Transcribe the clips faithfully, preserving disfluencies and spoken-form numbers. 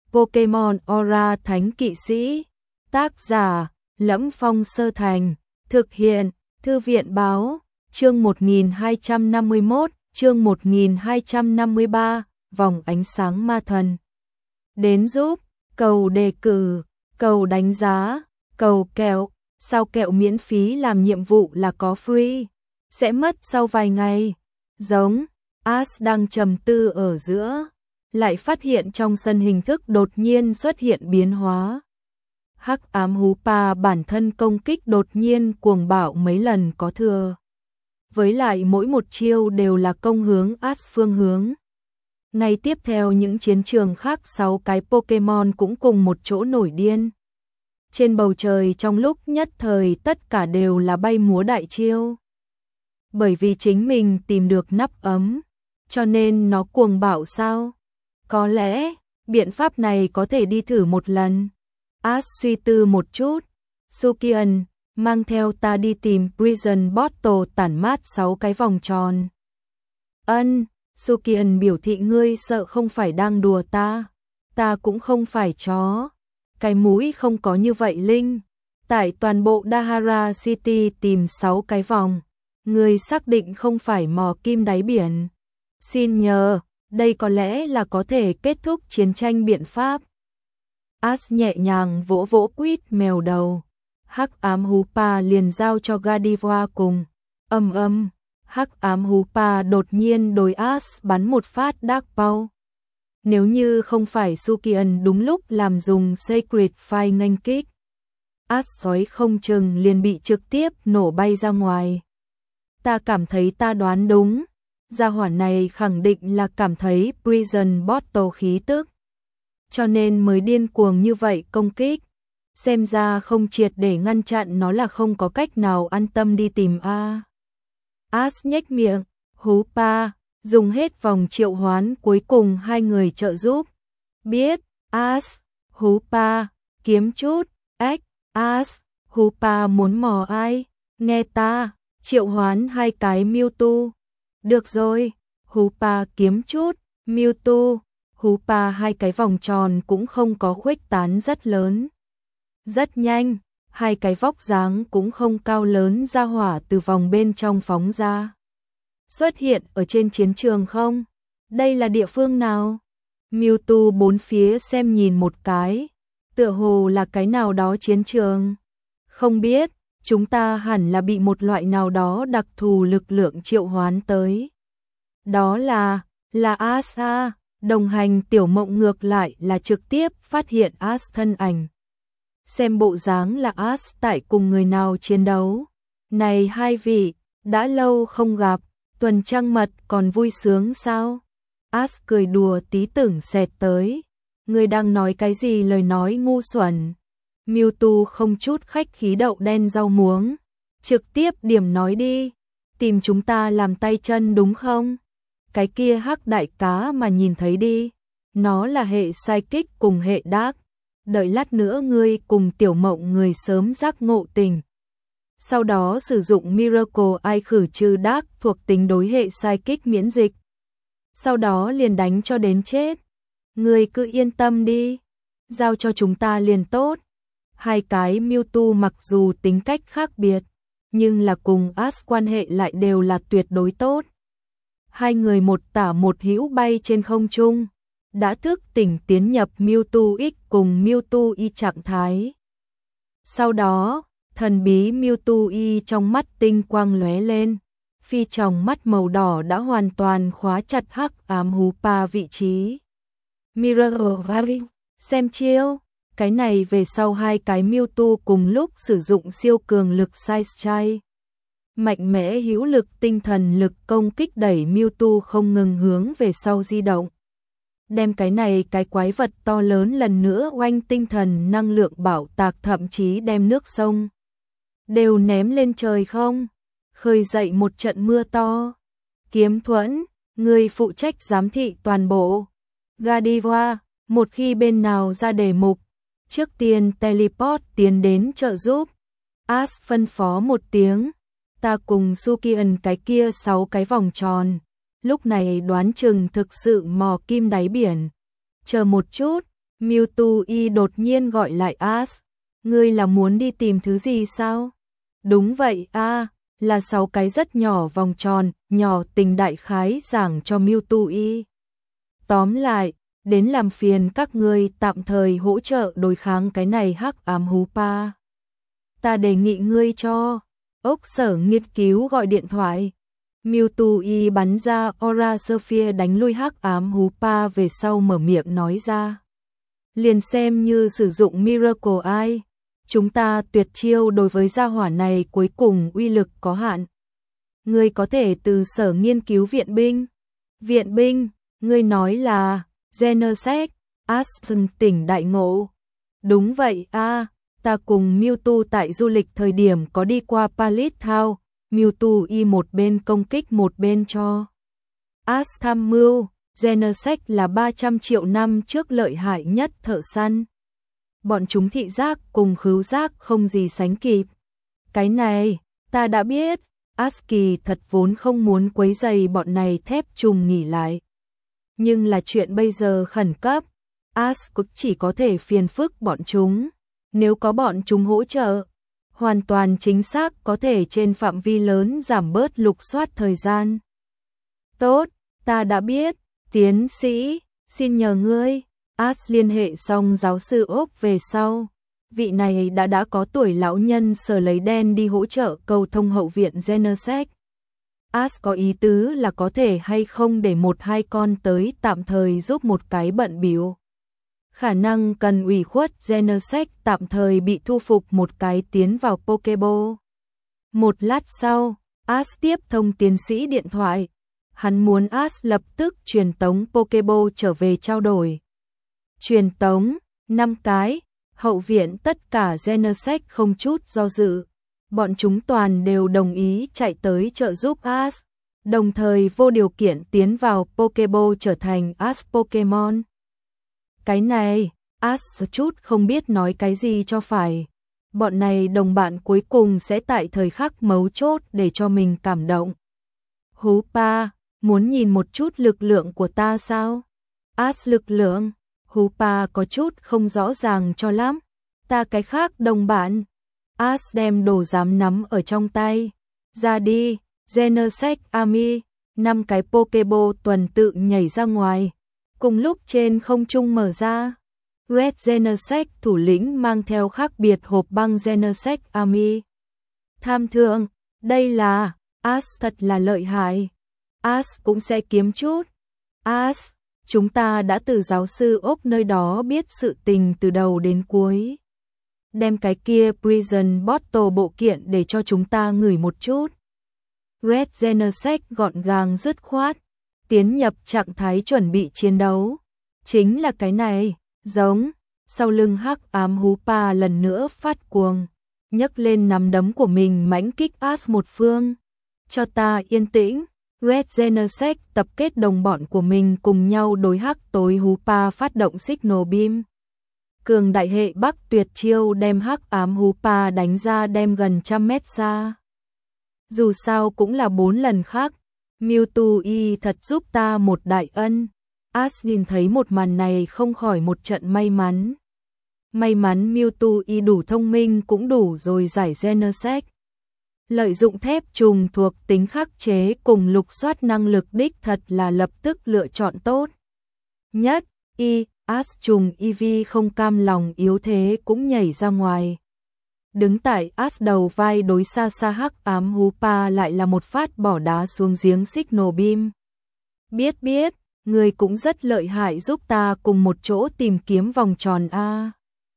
Pokemon Aura Thánh Kỵ Sĩ. Tác giả: Lẫm Phong Sơ Thành. Thực hiện: Thư viện báo. Chương một nghìn hai trăm năm mươi mốt, chương một nghìn hai trăm năm mươi ba, vòng ánh sáng ma thần. Đến giúp, cầu đề cử, cầu đánh giá, cầu kẹo, sao kẹo miễn phí làm nhiệm vụ là có free, sẽ mất sau vài ngày. Giống, Ash đang trầm tư ở giữa, lại phát hiện trong sân hình thức đột nhiên xuất hiện biến hóa. Hắc ám Hoopa bản thân công kích đột nhiên cuồng bạo mấy lần có thừa. Với lại mỗi một chiêu đều là công hướng Ash phương hướng. Ngay tiếp theo những chiến trường khác sáu cái Pokemon cũng cùng một chỗ nổi điên. Trên bầu trời trong lúc nhất thời tất cả đều là bay múa đại chiêu. Bởi vì chính mình tìm được nắp ấm, cho nên nó cuồng bạo sao? Có lẽ, biện pháp này có thể đi thử một lần. Ash suy tư một chút. Sukian, mang theo ta đi tìm Prison Bottle tản mát sáu cái vòng tròn. Ân, Sukian biểu thị ngươi sợ không phải đang đùa ta. Ta cũng không phải chó. Cái mũi không có như vậy Linh. Tại toàn bộ Dahara City tìm sáu cái vòng. Ngươi xác định không phải mò kim đáy biển. Xin nhờ, đây có lẽ là có thể kết thúc chiến tranh biện pháp. Ash nhẹ nhàng vỗ vỗ quýt mèo đầu. Hắc ám Hoopa liền giao cho Gardevoir cùng. Âm âm, Hắc ám Hoopa đột nhiên đối Ash bắn một phát Dark Paw. Nếu như không phải Sukian đúng lúc làm dùng Sacred Fire nghênh kích, Ash sói không chừng liền bị trực tiếp nổ bay ra ngoài. Ta cảm thấy ta đoán đúng. Gia hỏa này khẳng định là cảm thấy Prison Bottle khí tức, cho nên mới điên cuồng như vậy công kích. Xem ra không triệt để ngăn chặn nó là không có cách nào an tâm đi tìm a. Ash nhếch miệng, Hoopa, dùng hết vòng triệu hoán cuối cùng hai người trợ giúp. Biết, Ash, Hoopa, kiếm chút, ếch, Ash, Hoopa muốn mò ai, nghe ta, triệu hoán hai cái Mewtwo. Được rồi, Hoopa kiếm chút, Mewtwo, Hoopa hai cái vòng tròn cũng không có khuếch tán rất lớn. Rất nhanh, hai cái vóc dáng cũng không cao lớn ra hỏa từ vòng bên trong phóng ra. Xuất hiện ở trên chiến trường không? Đây là địa phương nào? Mewtwo bốn phía xem nhìn một cái, tựa hồ là cái nào đó chiến trường. Không biết, chúng ta hẳn là bị một loại nào đó đặc thù lực lượng triệu hoán tới. Đó là, là Asa, đồng hành Tiểu Mộng ngược lại là trực tiếp phát hiện Ash thân ảnh. Xem bộ dáng là Ash tại cùng người nào chiến đấu. Này hai vị, đã lâu không gặp, tuần trăng mật còn vui sướng sao? Ash cười đùa tí tưởng xẹt tới. Người đang nói cái gì lời nói ngu xuẩn. Mewtwo không chút khách khí đậu đen rau muống. Trực tiếp điểm nói đi. Tìm chúng ta làm tay chân đúng không? Cái kia hắc đại cá mà nhìn thấy đi. Nó là hệ psychic cùng hệ dark. Đợi lát nữa ngươi cùng Tiểu Mộng người sớm giác ngộ tình. Sau đó sử dụng Miracle Eye khử trừ dark thuộc tính đối hệ psychic miễn dịch. Sau đó liền đánh cho đến chết. Ngươi cứ yên tâm đi. Giao cho chúng ta liền tốt. Hai cái Mewtwo mặc dù tính cách khác biệt, nhưng là cùng Ash quan hệ lại đều là tuyệt đối tốt. Hai người một tả một hữu bay trên không trung, đã thức tỉnh tiến nhập Mewtwo X cùng Mewtwo Y trạng thái. Sau đó, thần bí Mewtwo Y trong mắt tinh quang lóe lên, phi tròng mắt màu đỏ đã hoàn toàn khóa chặt hắc ám Hoopa vị trí. Miracle, xem chiêu. Cái này về sau hai cái Mewtwo cùng lúc sử dụng siêu cường lực Sai Strike. Mạnh mẽ hữu lực tinh thần lực công kích đẩy Mewtwo không ngừng hướng về sau di động. Đem cái này cái quái vật to lớn lần nữa oanh tinh thần năng lượng bảo tạc thậm chí đem nước sông đều ném lên trời không. Khơi dậy một trận mưa to. Kiếm Thuẫn, người phụ trách giám thị toàn bộ. Gardevoir, một khi bên nào ra đề mục, trước tiên teleport tiến đến trợ giúp. Ash phân phó một tiếng, ta cùng Sukian cái kia sáu cái vòng tròn. Lúc này đoán chừng thực sự mò kim đáy biển. Chờ một chút, Mewtwo Y đột nhiên gọi lại Ash. Ngươi là muốn đi tìm thứ gì sao? Đúng vậy a, là sáu cái rất nhỏ vòng tròn, nhỏ tình đại khái giảng cho Mewtwo Y. Tóm lại, đến làm phiền các ngươi tạm thời hỗ trợ đối kháng cái này hắc ám hú pa. Ta đề nghị ngươi cho ốc sở nghiên cứu gọi điện thoại. Mewtwo Y bắn ra Aura Sphere đánh lui hắc ám hú pa về sau mở miệng nói ra. Liền xem như sử dụng Miracle Eye, chúng ta tuyệt chiêu đối với gia hỏa này cuối cùng uy lực có hạn. Ngươi có thể từ sở nghiên cứu viện binh. Viện binh, ngươi nói là Genesect, Aspen tỉnh đại ngộ. Đúng vậy a, ta cùng Mewtwo tại du lịch thời điểm có đi qua Palace Town, Mewtwo Y một bên công kích một bên cho Ash tham mưu. Genesect là ba trăm triệu năm trước lợi hại nhất thợ săn. Bọn chúng thị giác cùng khứu giác không gì sánh kịp. Cái này, ta đã biết, Ash kỳ thật vốn không muốn quấy rầy bọn này thép trùng nghỉ lại. Nhưng là chuyện bây giờ khẩn cấp, Ash cũng chỉ có thể phiền phức bọn chúng. Nếu có bọn chúng hỗ trợ, hoàn toàn chính xác có thể trên phạm vi lớn giảm bớt lục soát thời gian. Tốt, ta đã biết, tiến sĩ, xin nhờ ngươi. Ash liên hệ xong giáo sư Ốc về sau. Vị này đã đã có tuổi lão nhân sờ lấy đen đi hỗ trợ cầu thông hậu viện Genesect. Ash có ý tứ là có thể hay không để một hai con tới tạm thời giúp một cái bận bịu. Khả năng cần ủy khuất Genesect tạm thời bị thu phục một cái tiến vào Pokéball. Một lát sau, Ash tiếp thông tiến sĩ điện thoại. Hắn muốn Ash lập tức truyền tống Pokéball trở về trao đổi. Truyền tống, năm cái, hậu viện tất cả Genesect không chút do dự. Bọn chúng toàn đều đồng ý chạy tới trợ giúp Ash, đồng thời vô điều kiện tiến vào Pokéball trở thành Ash Pokemon. Cái này, Ash chút không biết nói cái gì cho phải. Bọn này đồng bạn cuối cùng sẽ tại thời khắc mấu chốt để cho mình cảm động. Hú pa, muốn nhìn một chút lực lượng của ta sao? Ash lực lượng, Hú pa có chút không rõ ràng cho lắm. Ta cái khác đồng bạn. Ash đem đồ giám nắm ở trong tay. Ra đi, Genesect Army, năm cái Pokéball tuần tự nhảy ra ngoài. Cùng lúc trên không trung mở ra. Red Genesect thủ lĩnh mang theo khác biệt hộp băng Genesect Army. Tham thượng, đây là, Ash thật là lợi hại. Ash cũng sẽ kiếm chút. Ash, chúng ta đã từ giáo sư Ốc nơi đó biết sự tình từ đầu đến cuối. Đem cái kia Prison Bottle bộ kiện để cho chúng ta ngửi một chút. Red Genesect gọn gàng dứt khoát, tiến nhập trạng thái chuẩn bị chiến đấu. Chính là cái này, giống, sau lưng hắc ám hú pa lần nữa phát cuồng, nhấc lên nắm đấm của mình mãnh kích Ash một phương. Cho ta yên tĩnh. Red Genesect tập kết đồng bọn của mình cùng nhau đối hắc tối hú pa phát động Signal Beam. Cường đại hệ Bắc tuyệt chiêu đem hắc ám hú pa đánh ra đem gần trăm mét xa. Dù sao cũng là bốn lần khác, Mewtwo Y thật giúp ta một đại ân. Ash nhìn thấy một màn này không khỏi một trận may mắn. May mắn Mewtwo Y đủ thông minh cũng đủ rồi giải Genesect. Lợi dụng thép trùng thuộc tính khắc chế cùng lục soát năng lực đích thật là lập tức lựa chọn tốt nhất. Y, Ash trùng Eevee không cam lòng yếu thế cũng nhảy ra ngoài. Đứng tại Ash đầu vai đối xa xa hắc ám hú pa lại là một phát bỏ đá xuống giếng Signal Beam. Biết biết, người cũng rất lợi hại giúp ta cùng một chỗ tìm kiếm vòng tròn A.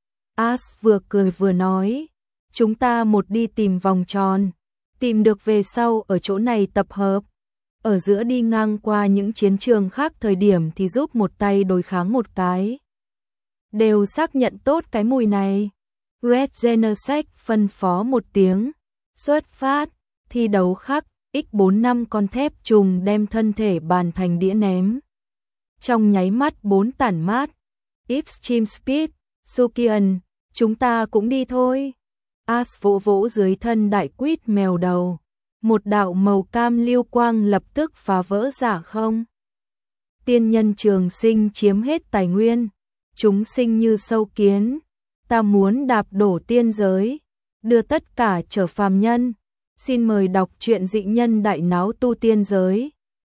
Ash vừa cười vừa nói, chúng ta một đi tìm vòng tròn, tìm được về sau ở chỗ này tập hợp. Ở giữa đi ngang qua những chiến trường khác thời điểm thì giúp một tay đối kháng một cái. Đều xác nhận tốt cái mùi này. Red Genesect phân phó một tiếng. Xuất phát, thi đấu khắc, x bốn năm con thép trùng đem thân thể bàn thành đĩa ném. Trong nháy mắt bốn tản mát. Extreme Speed, Sukian, chúng ta cũng đi thôi. Ash vỗ vỗ dưới thân đại quýt mèo đầu. Một đạo màu cam lưu quang lập tức phá vỡ giả không. Tiên nhân trường sinh chiếm hết tài nguyên. chúng sinh như sâu kiến, ta muốn đạp đổ tiên giới, đưa tất cả trở phàm nhân. Xin mời đọc truyện Dị Nhân Đại Náo Tu Tiên Giới.